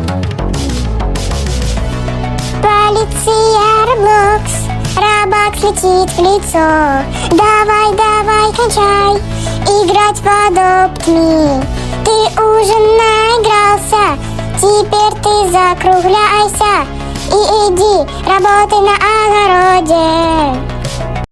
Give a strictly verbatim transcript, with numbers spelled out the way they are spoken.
Полиция Роблокс, Робакс летит в лицо. Давай, давай, кончай играть в Adopt Me. Ты уже наигрался, теперь ты закругляйся и иди работай на огороде.